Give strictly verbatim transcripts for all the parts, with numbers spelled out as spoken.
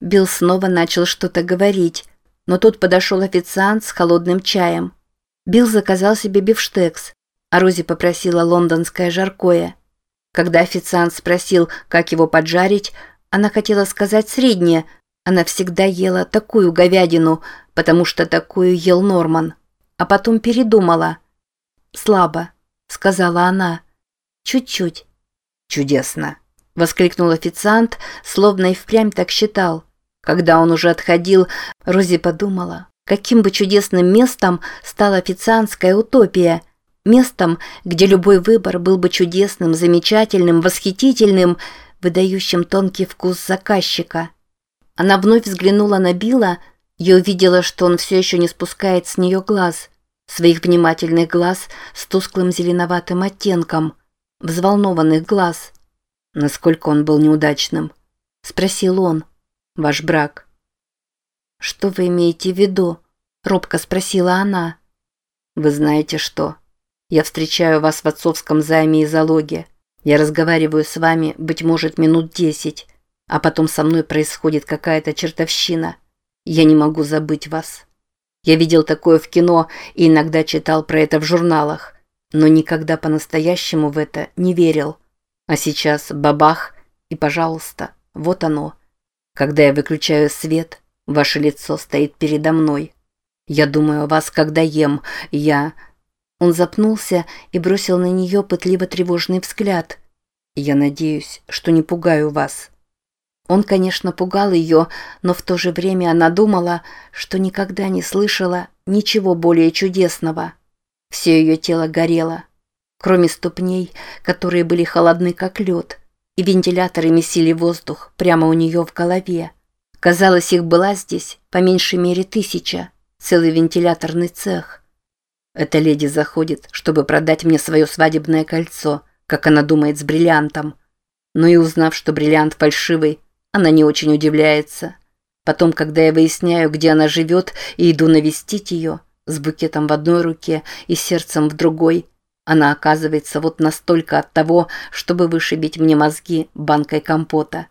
Билл снова начал что-то говорить, но тут подошел официант с холодным чаем. Билл заказал себе бифштекс, а Рози попросила лондонское жаркое. Когда официант спросил, как его поджарить, она хотела сказать среднее. Она всегда ела такую говядину, потому что такую ел Норман. А потом передумала. «Слабо», — сказала она. «Чуть-чуть». «Чудесно», — воскликнул официант, словно и впрямь так считал. Когда он уже отходил, Рози подумала, каким бы чудесным местом стала официантская утопия. Местом, где любой выбор был бы чудесным, замечательным, восхитительным, выдающим тонкий вкус заказчика. Она вновь взглянула на Билла и увидела, что он все еще не спускает с нее глаз, своих внимательных глаз с тусклым зеленоватым оттенком, взволнованных глаз. «Насколько он был неудачным?» – спросил он. «Ваш брак». «Что вы имеете в виду?» – робко спросила она. «Вы знаете что? Я встречаю вас в отцовском займе и залоге. Я разговариваю с вами, быть может, минут десять, а потом со мной происходит какая-то чертовщина. Я не могу забыть вас. Я видел такое в кино и иногда читал про это в журналах, но никогда по-настоящему в это не верил. А сейчас бабах, и, пожалуйста, вот оно. Когда я выключаю свет, ваше лицо стоит передо мной. Я думаю о вас, когда ем. Я...» Он запнулся и бросил на нее пытливо-тревожный взгляд. «Я надеюсь, что не пугаю вас». Он, конечно, пугал ее, но в то же время она думала, что никогда не слышала ничего более чудесного. Все ее тело горело, кроме ступней, которые были холодны, как лед, и вентиляторы месили воздух прямо у нее в голове. Казалось, их была здесь по меньшей мере тысяча, целый вентиляторный цех. Эта леди заходит, чтобы продать мне свое свадебное кольцо, как она думает, с бриллиантом. Но и узнав, что бриллиант фальшивый, она не очень удивляется. Потом, когда я выясняю, где она живет, и иду навестить ее, с букетом в одной руке и сердцем в другой, она оказывается вот настолько от того, чтобы вышибить мне мозги банкой компота.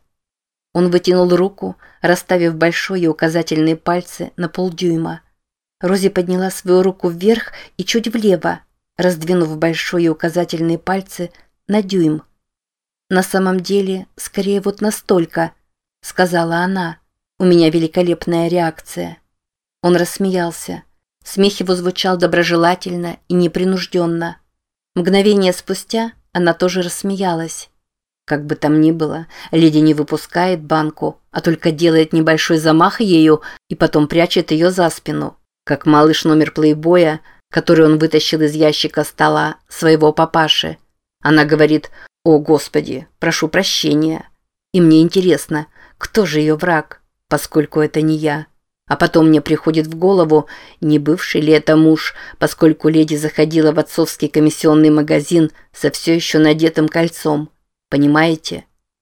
Он вытянул руку, расставив большой и указательные пальцы на полдюйма. Рози подняла свою руку вверх и чуть влево, раздвинув большой и указательные пальцы на дюйм. «На самом деле, скорее вот настолько», — сказала она. «У меня великолепная реакция». Он рассмеялся. Смех его звучал доброжелательно и непринужденно. Мгновение спустя она тоже рассмеялась. Как бы там ни было, леди не выпускает банку, а только делает небольшой замах ею и потом прячет ее за спину, как малыш номер плейбоя, который он вытащил из ящика стола своего папаши. Она говорит: «О, Господи, прошу прощения». И мне интересно, кто же ее враг, поскольку это не я. А потом мне приходит в голову, не бывший ли это муж, поскольку леди заходила в отцовский комиссионный магазин со все еще надетым кольцом. Понимаете?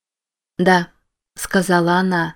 «Да», — сказала она.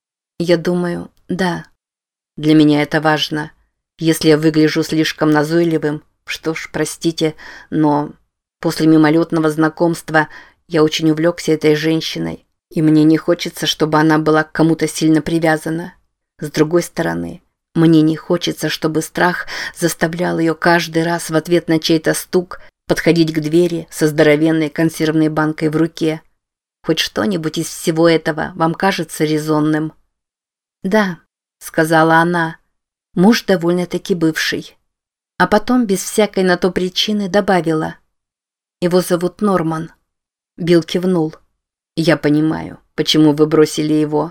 «Я думаю, да. Для меня это важно. Если я выгляжу слишком назойливым, что ж, простите, но после мимолетного знакомства я очень увлекся этой женщиной, и мне не хочется, чтобы она была к кому-то сильно привязана. С другой стороны, мне не хочется, чтобы страх заставлял ее каждый раз в ответ на чей-то стук подходить к двери со здоровенной консервной банкой в руке. Хоть что-нибудь из всего этого вам кажется резонным?» «Да», — сказала она. «Муж довольно-таки бывший». А потом, без всякой на то причины, добавила: «Его зовут Норман». Билл кивнул. «Я понимаю, почему вы бросили его».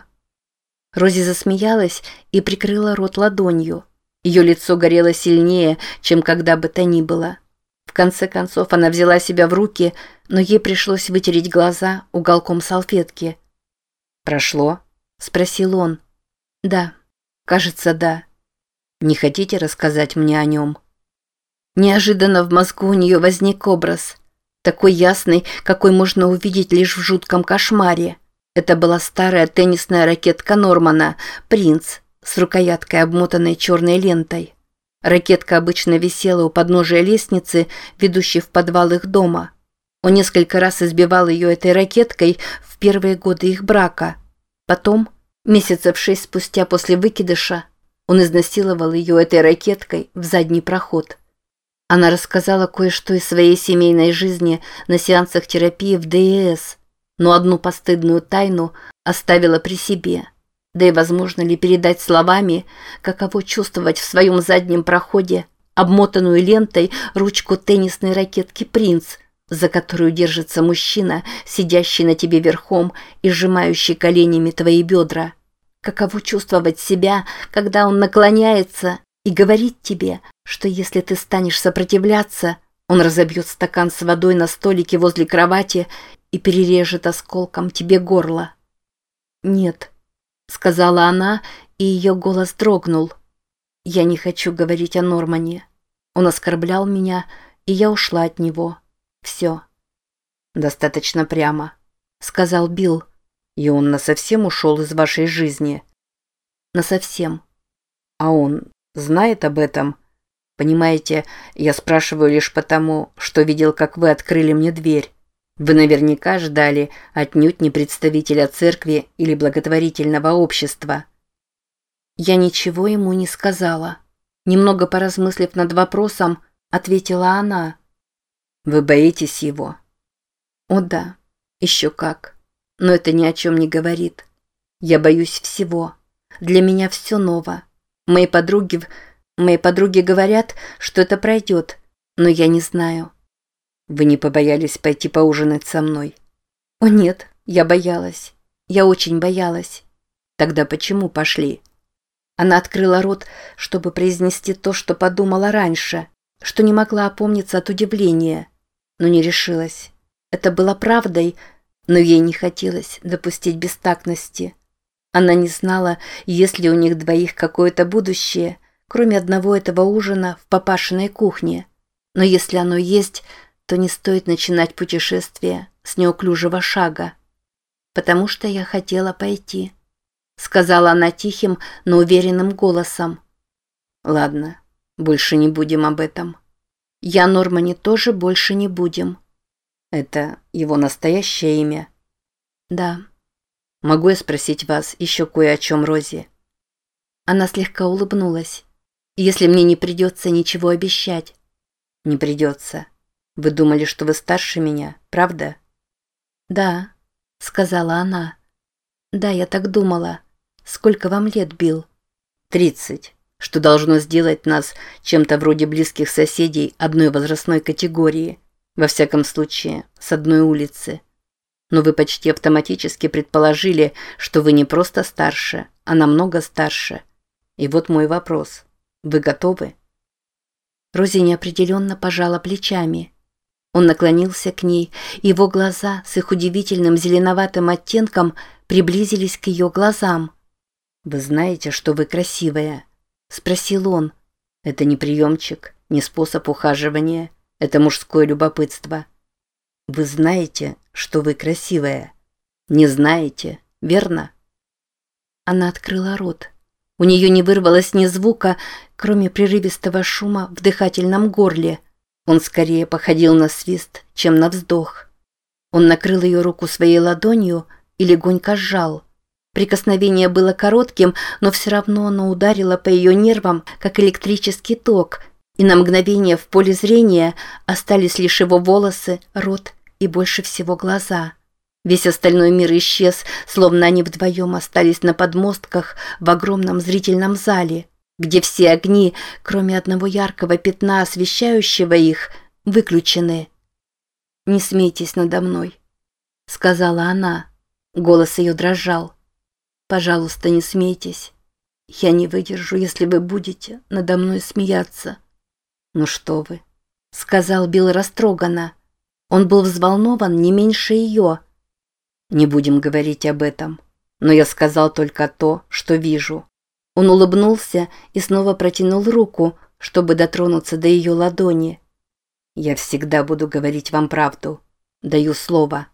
Рози засмеялась и прикрыла рот ладонью. Ее лицо горело сильнее, чем когда бы то ни было. В конце концов она взяла себя в руки, но ей пришлось вытереть глаза уголком салфетки. «Прошло?» – спросил он. «Да, кажется, да. Не хотите рассказать мне о нем?» Неожиданно в мозгу у нее возник образ, такой ясный, какой можно увидеть лишь в жутком кошмаре. Это была старая теннисная ракетка Нормана, «Принц», с рукояткой, обмотанной черной лентой. Ракетка обычно висела у подножия лестницы, ведущей в подвал их дома. Он несколько раз избивал ее этой ракеткой в первые годы их брака. Потом, Месяцев шесть спустя после выкидыша он изнасиловал ее этой ракеткой в задний проход. Она рассказала кое-что из своей семейной жизни на сеансах терапии в ДЭС, но одну постыдную тайну оставила при себе. Да и возможно ли передать словами, каково чувствовать в своем заднем проходе обмотанную лентой ручку теннисной ракетки «Принц», за которую держится мужчина, сидящий на тебе верхом и сжимающий коленями твои бедра. Каково чувствовать себя, когда он наклоняется и говорит тебе, что если ты станешь сопротивляться, он разобьет стакан с водой на столике возле кровати и перережет осколком тебе горло. «Нет», — сказала она, и ее голос дрогнул. «Я не хочу говорить о Нормане. Он оскорблял меня, и я ушла от него. Все». «Достаточно прямо», — сказал Билл. «И он насовсем ушел из вашей жизни?» «Насовсем». «А он знает об этом? Понимаете, я спрашиваю лишь потому, что видел, как вы открыли мне дверь. Вы наверняка ждали отнюдь не представителя церкви или благотворительного общества». Я ничего ему не сказала. Немного поразмыслив над вопросом, ответила она. «Вы боитесь его?» «О да, еще как. Но это ни о чем не говорит. Я боюсь всего. Для меня все ново. Мои подруги, мои подруги говорят, что это пройдет, но я не знаю». «Вы не побоялись пойти поужинать со мной?» «О нет, я боялась. Я очень боялась». «Тогда почему пошли?» Она открыла рот, чтобы произнести то, что подумала раньше, что не могла опомниться от удивления, но не решилась. Это было правдой, но ей не хотелось допустить бестактности. Она не знала, есть ли у них двоих какое-то будущее, кроме одного этого ужина в папашиной кухне. Но если оно есть, то не стоит начинать путешествие с неуклюжего шага. «Потому что я хотела пойти», — сказала она тихим, но уверенным голосом. «Ладно, больше не будем об этом». «Я Нормане тоже больше не будем». «Это его настоящее имя?» «Да». «Могу я спросить вас еще кое о чем, Рози?» Она слегка улыбнулась. «Если мне не придется ничего обещать». «Не придется. Вы думали, что вы старше меня, правда?» «Да», — сказала она. «Да, я так думала. Сколько вам лет, Билл?» «Тридцать, что должно сделать нас чем-то вроде близких соседей одной возрастной категории, во всяком случае, с одной улицы. Но вы почти автоматически предположили, что вы не просто старше, а намного старше. И вот мой вопрос. Вы готовы?» Рози неопределенно пожала плечами. Он наклонился к ней, и его глаза с их удивительным зеленоватым оттенком приблизились к ее глазам. «Вы знаете, что вы красивая?» – спросил он. «Это не приемчик, не способ ухаживания, это мужское любопытство. Вы знаете, что вы красивая? Не знаете, верно?» Она открыла рот. У нее не вырвалось ни звука, кроме прерывистого шума в дыхательном горле. Он скорее походил на свист, чем на вздох. Он накрыл ее руку своей ладонью и легонько сжал. Прикосновение было коротким, но все равно оно ударило по ее нервам, как электрический ток, и на мгновение в поле зрения остались лишь его волосы, рот и больше всего глаза. Весь остальной мир исчез, словно они вдвоем остались на подмостках в огромном зрительном зале, где все огни, кроме одного яркого пятна, освещающего их, выключены. «Не смейтесь надо мной», — сказала она. Голос ее дрожал. «Пожалуйста, не смейтесь. Я не выдержу, если вы будете надо мной смеяться». «Ну что вы», — сказал Билл растроганно. Он был взволнован не меньше ее. «Не будем говорить об этом. Но я сказал только то, что вижу». Он улыбнулся и снова протянул руку, чтобы дотронуться до ее ладони. «Я всегда буду говорить вам правду. Даю слово».